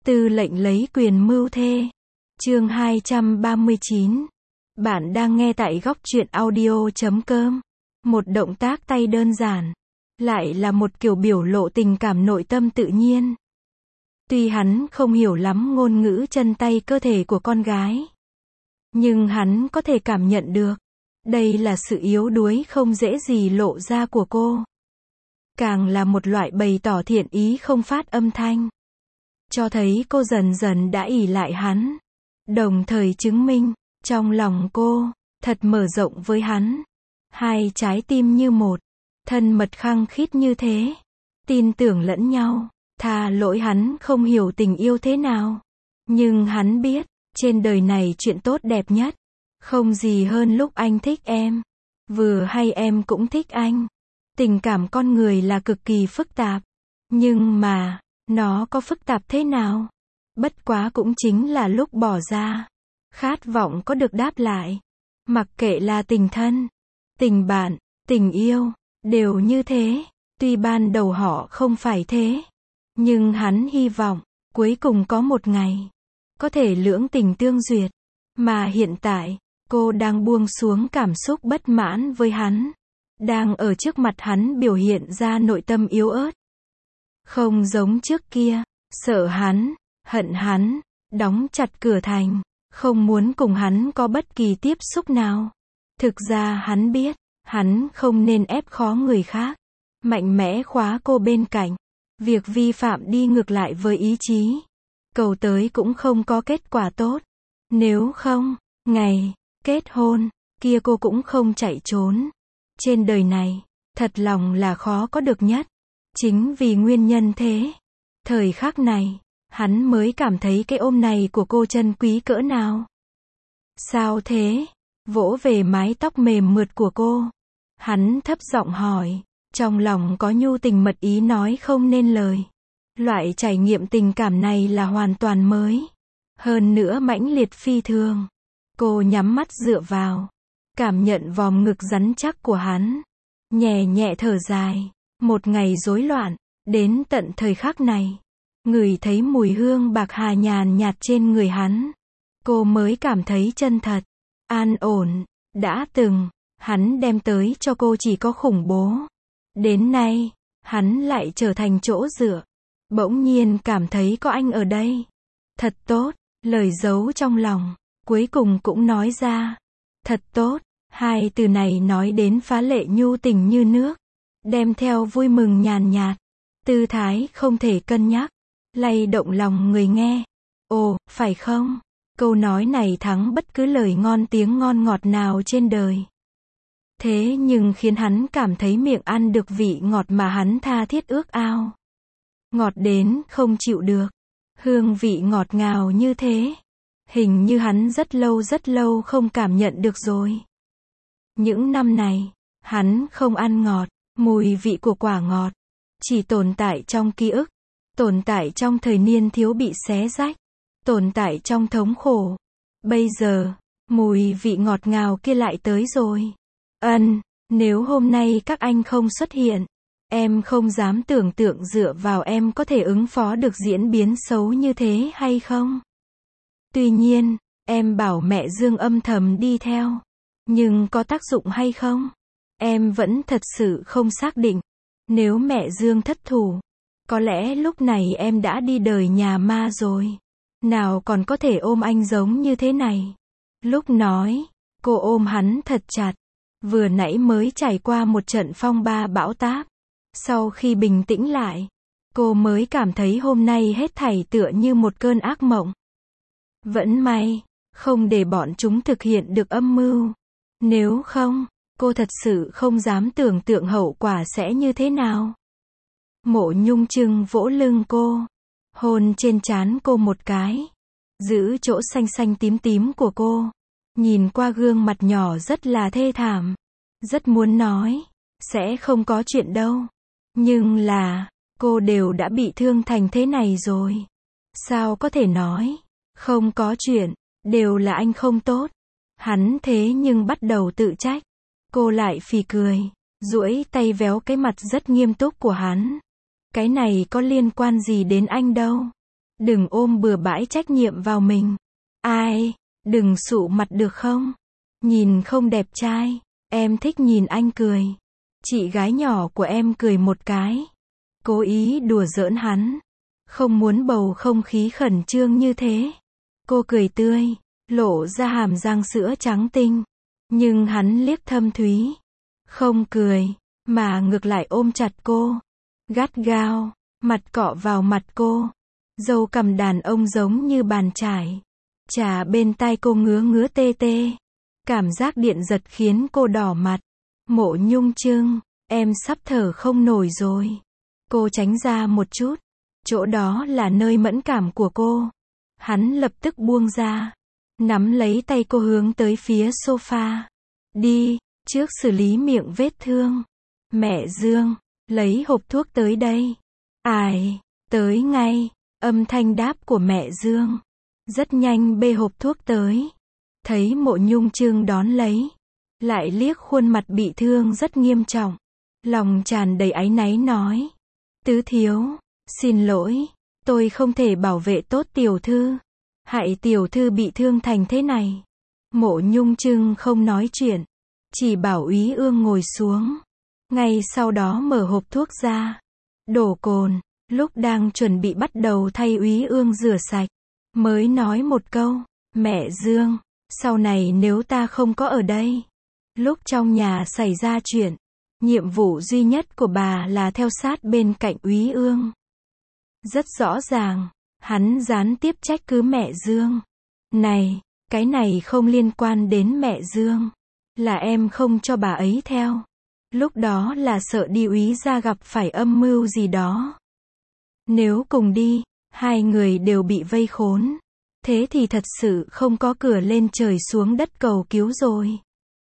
Tư lệnh lấy quyền mưu thê. Chương 239. Bạn đang nghe tại góc truyện audio.com. Một động tác tay đơn giản, lại là một kiểu biểu lộ tình cảm nội tâm tự nhiên. Tuy hắn không hiểu lắm ngôn ngữ chân tay cơ thể của con gái, nhưng hắn có thể cảm nhận được, đây là sự yếu đuối không dễ gì lộ ra của cô. Càng là một loại bày tỏ thiện ý không phát âm thanh, cho thấy cô dần dần đã ỷ lại hắn, đồng thời chứng minh, trong lòng cô, thật mở rộng với hắn. Hai trái tim như một, thân mật khăng khít như thế, tin tưởng lẫn nhau, tha lỗi hắn không hiểu tình yêu thế nào. Nhưng hắn biết, trên đời này chuyện tốt đẹp nhất, không gì hơn lúc anh thích em, vừa hay em cũng thích anh. Tình cảm con người là cực kỳ phức tạp, nhưng mà, nó có phức tạp thế nào? Bất quá cũng chính là lúc bỏ ra, khát vọng có được đáp lại. Mặc kệ là tình thân, tình bạn, tình yêu, đều như thế. Tuy ban đầu họ không phải thế, nhưng hắn hy vọng, cuối cùng có một ngày, có thể lưỡng tình tương duyệt. Mà hiện tại, cô đang buông xuống cảm xúc bất mãn với hắn, đang ở trước mặt hắn biểu hiện ra nội tâm yếu ớt. Không giống trước kia, sợ hắn, hận hắn, đóng chặt cửa thành, không muốn cùng hắn có bất kỳ tiếp xúc nào. Thực ra hắn biết, hắn không nên ép khó người khác, mạnh mẽ khóa cô bên cạnh. Việc vi phạm đi ngược lại với ý chí, cầu tới cũng không có kết quả tốt. Nếu không, ngày kết hôn kia cô cũng không chạy trốn. Trên đời này, thật lòng là khó có được nhất. Chính vì nguyên nhân thế, thời khắc này, hắn mới cảm thấy cái ôm này của cô chân quý cỡ nào. Sao thế? Vỗ về mái tóc mềm mượt của cô, hắn thấp giọng hỏi, trong lòng có nhu tình mật ý nói không nên lời. Loại trải nghiệm tình cảm này là hoàn toàn mới, hơn nữa mãnh liệt phi thường. Cô nhắm mắt dựa vào, cảm nhận vòm ngực rắn chắc của hắn, nhẹ nhẹ thở dài. Một ngày rối loạn, đến tận thời khắc này, ngửi thấy mùi hương bạc hà nhàn nhạt trên người hắn, cô mới cảm thấy chân thật, an ổn. Đã từng, hắn đem tới cho cô chỉ có khủng bố. Đến nay, hắn lại trở thành chỗ dựa. Bỗng nhiên cảm thấy có anh ở đây. Thật tốt, lời giấu trong lòng, cuối cùng cũng nói ra. Thật tốt, hai từ này nói đến phá lệ nhu tình như nước, đem theo vui mừng nhàn nhạt, tư thái không thể cân nhắc, lay động lòng người nghe. Ồ, phải không? Câu nói này thắng bất cứ lời ngon tiếng ngon ngọt nào trên đời. Thế nhưng khiến hắn cảm thấy miệng ăn được vị ngọt mà hắn tha thiết ước ao. Ngọt đến không chịu được. Hương vị ngọt ngào như thế, hình như hắn rất lâu không cảm nhận được rồi. Những năm này, hắn không ăn ngọt, mùi vị của quả ngọt chỉ tồn tại trong ký ức, tồn tại trong thời niên thiếu bị xé rách, tồn tại trong thống khổ. Bây giờ, mùi vị ngọt ngào kia lại tới rồi. Nếu hôm nay các anh không xuất hiện, em không dám tưởng tượng dựa vào em có thể ứng phó được diễn biến xấu như thế hay không. Tuy nhiên, em bảo mẹ Dương âm thầm đi theo, nhưng có tác dụng hay không? Em vẫn thật sự không xác định. Nếu mẹ Dương thất thủ, có lẽ lúc này em đã đi đời nhà ma rồi. Nào còn có thể ôm anh giống như thế này. Lúc nói, cô ôm hắn thật chặt. Vừa nãy mới trải qua một trận phong ba bão táp. Sau khi bình tĩnh lại, cô mới cảm thấy hôm nay hết thảy tựa như một cơn ác mộng. Vẫn may, không để bọn chúng thực hiện được âm mưu. Nếu không, cô thật sự không dám tưởng tượng hậu quả sẽ như thế nào. Mộ Nhung Trưng vỗ lưng cô, hôn trên trán cô một cái, giữ chỗ xanh xanh tím tím của cô, nhìn qua gương mặt nhỏ rất là thê thảm, rất muốn nói, sẽ không có chuyện đâu, nhưng là, cô đều đã bị thương thành thế này rồi, sao có thể nói, không có chuyện, đều là anh không tốt. Hắn thế nhưng bắt đầu tự trách, cô lại phì cười, duỗi tay véo cái mặt rất nghiêm túc của hắn. Cái này có liên quan gì đến anh đâu. Đừng ôm bừa bãi trách nhiệm vào mình. Ai, đừng sụ mặt được không? Nhìn không đẹp trai. Em thích nhìn anh cười. Chị gái nhỏ của em cười một cái. Cố ý đùa giỡn hắn. Không muốn bầu không khí khẩn trương như thế. Cô cười tươi, lộ ra hàm răng sữa trắng tinh. Nhưng hắn liếc thâm thúy. Không cười, mà ngược lại ôm chặt cô. Gắt gao, mặt cọ vào mặt cô. Râu cằm đàn ông giống như bàn chải. Chà bên tai cô ngứa ngứa tê tê. Cảm giác điện giật khiến cô đỏ mặt. Mộ Nhung Trưng, em sắp thở không nổi rồi. Cô tránh ra một chút. Chỗ đó là nơi mẫn cảm của cô. Hắn lập tức buông ra. Nắm lấy tay cô hướng tới phía sofa. Đi, trước xử lý miệng vết thương. Mẹ Dương, lấy hộp thuốc tới đây. Ai, tới ngay. Âm thanh đáp của mẹ Dương. Rất nhanh bê hộp thuốc tới. Thấy Mộ Nhung Trưng đón lấy. Lại liếc khuôn mặt bị thương rất nghiêm trọng. Lòng tràn đầy áy náy nói. Tứ thiếu, xin lỗi, tôi không thể bảo vệ tốt tiểu thư. Hại tiểu thư bị thương thành thế này. Mộ Nhung Trưng không nói chuyện. Chỉ bảo Úy Ương ngồi xuống. Ngay sau đó mở hộp thuốc ra. Đổ cồn. Lúc đang chuẩn bị bắt đầu thay Úy Ương rửa sạch. Mới nói một câu. Mẹ Dương, sau này nếu ta không có ở đây. Lúc trong nhà xảy ra chuyện. Nhiệm vụ duy nhất của bà là theo sát bên cạnh Úy Ương. Rất rõ ràng. Hắn gián tiếp trách cứ mẹ Dương. Này, cái này không liên quan đến mẹ Dương. Là em không cho bà ấy theo. Lúc đó là sợ đi Úy gia gặp phải âm mưu gì đó. Nếu cùng đi, hai người đều bị vây khốn. Thế thì thật sự không có cửa lên trời xuống đất cầu cứu rồi.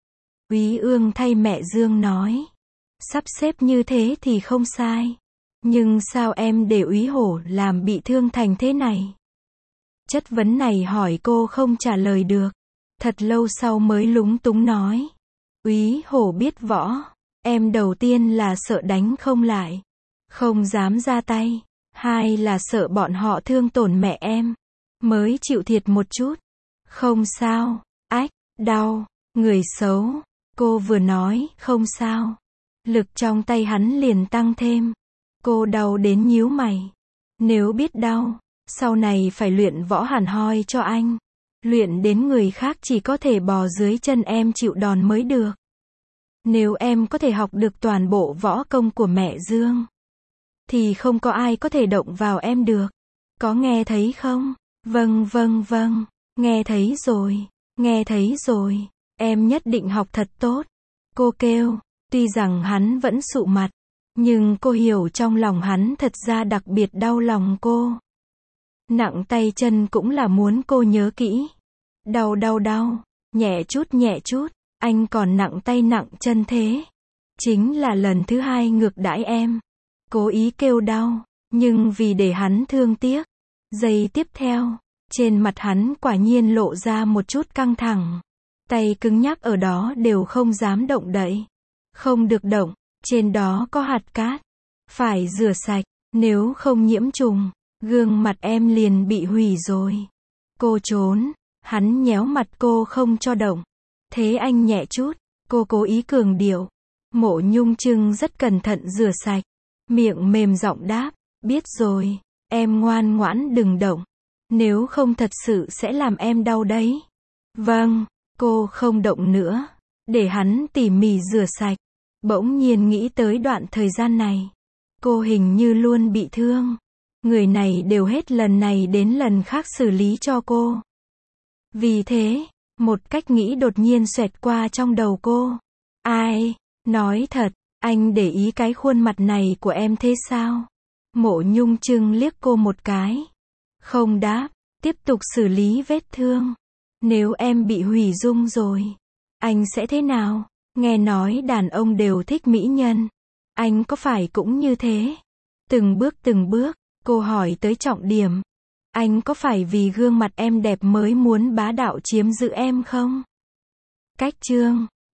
Úy Ương thay mẹ Dương nói. Sắp xếp như thế thì không sai. Nhưng sao em để Úy Hổ làm bị thương thành thế này? Chất vấn này hỏi cô không trả lời được. Thật lâu sau mới lúng túng nói. Úy Hổ biết võ. Em đầu tiên là sợ đánh không lại. Không dám ra tay. Hai là sợ bọn họ thương tổn mẹ em. Mới chịu thiệt một chút. Không sao. Ách, đau. Người xấu. Cô vừa nói, không sao. Lực trong tay hắn liền tăng thêm. Cô đau đến nhíu mày. Nếu biết đau, sau này phải luyện võ hẳn hoi cho anh. Luyện đến người khác chỉ có thể bò dưới chân em chịu đòn mới được. Nếu em có thể học được toàn bộ võ công của mẹ Dương, thì không có ai có thể động vào em được. Có nghe thấy không? Vâng vâng vâng, nghe thấy rồi, nghe thấy rồi. Em nhất định học thật tốt. Cô kêu, tuy rằng hắn vẫn sụ mặt. Nhưng cô hiểu trong lòng hắn thật ra đặc biệt đau lòng cô. Nặng tay chân cũng là muốn cô nhớ kỹ. Đau đau đau, nhẹ chút, anh còn nặng tay nặng chân thế. Chính là lần thứ hai ngược đãi em. Cố ý kêu đau, nhưng vì để hắn thương tiếc. Giây tiếp theo, trên mặt hắn quả nhiên lộ ra một chút căng thẳng. Tay cứng nhắc ở đó đều không dám động đậy. Không được động. Trên đó có hạt cát. Phải rửa sạch. Nếu không nhiễm trùng, gương mặt em liền bị hủy rồi. Cô trốn. Hắn nhéo mặt cô không cho động. Thế anh nhẹ chút. Cô cố ý cường điệu. Mộ Nhung Trưng rất cẩn thận rửa sạch. Miệng mềm giọng đáp. Biết rồi. Em ngoan ngoãn đừng động. Nếu không thật sự sẽ làm em đau đấy. Vâng. Cô không động nữa. Để hắn tỉ mỉ rửa sạch. Bỗng nhiên nghĩ tới đoạn thời gian này. Cô hình như luôn bị thương. Người này đều hết lần này đến lần khác xử lý cho cô. Vì thế, một cách nghĩ đột nhiên xoẹt qua trong đầu cô. Ai, nói thật, anh để ý cái khuôn mặt này của em thế sao? Mộ Nhung Trưng liếc cô một cái. Không đáp, tiếp tục xử lý vết thương. Nếu em bị hủy dung rồi, anh sẽ thế nào? Nghe nói đàn ông đều thích mỹ nhân. Anh có phải cũng như thế? Từng bước, cô hỏi tới trọng điểm. Anh có phải vì gương mặt em đẹp mới muốn bá đạo chiếm giữ em không? Cách chương